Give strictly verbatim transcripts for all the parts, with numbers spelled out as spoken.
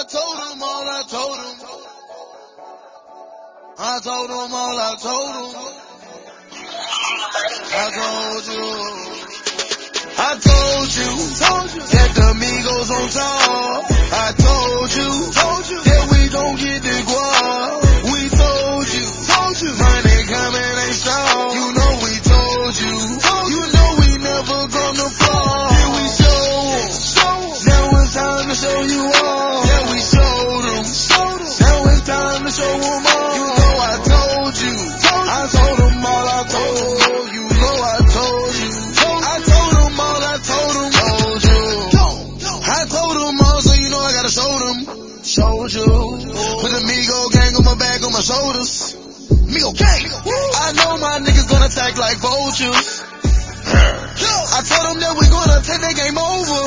told him, all I told him. I told him all I told him. I told you. I told you. Told you. That the Migos on top. I told you. Told you. That we gon' get the guap. We told you. Told you. Money coming ain't stop. You know we told you. Told you. You know we never gonna fall. Here we show 'em. Now it's time to show you all. Yeah, we showed 'em. Now it's time to show 'em all. You know I told you. I told 'em all I told you. You know I told you. I told 'em all I told 'em. Told you. I told 'em all, so you know I gotta show them. Showed you. Put the Migo gang on my back, on my shoulders. Migo gang. I know my niggas gonna attack like vultures. I told them that we gonna take that game over.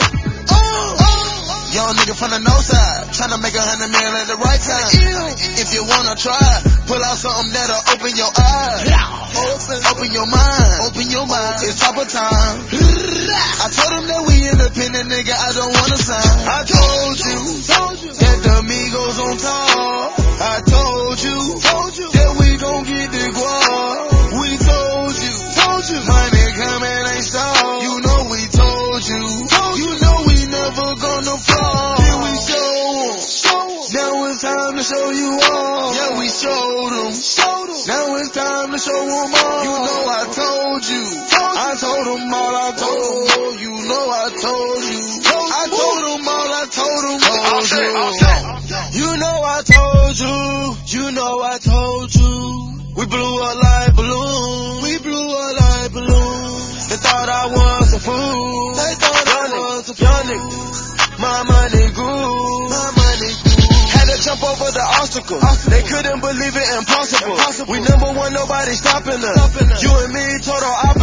Young nigga from the north side, tryna make a hundred mil at the right time. If you wanna try, pull out something that'll open your eyes. Open, open your mind, open your mind. It's top of time. I told them that we independent, nigga, I don't wanna sign. I told you, that the Migos on top. I told you, that we gon' get the guap. We told you, money coming ain't stop. You know we told you, you know we never gonna fall. Here we show 'em. Now it's time to show you all. Yeah, we showed 'em. Now it's time to show 'em all. You know I told you. I told 'em all I told you. You know I told you. I told 'em all I told 'em. Told you. You know I told you. You know I told you. We blew up like balloons. We blew up like balloons. They thought I was a fool. They thought I was a fool. Young nigga, my money grew. My money grew. Had to jump over the obstacle. They couldn't believe it, impossible. We number one, nobody stopping us. You and me, total opposite.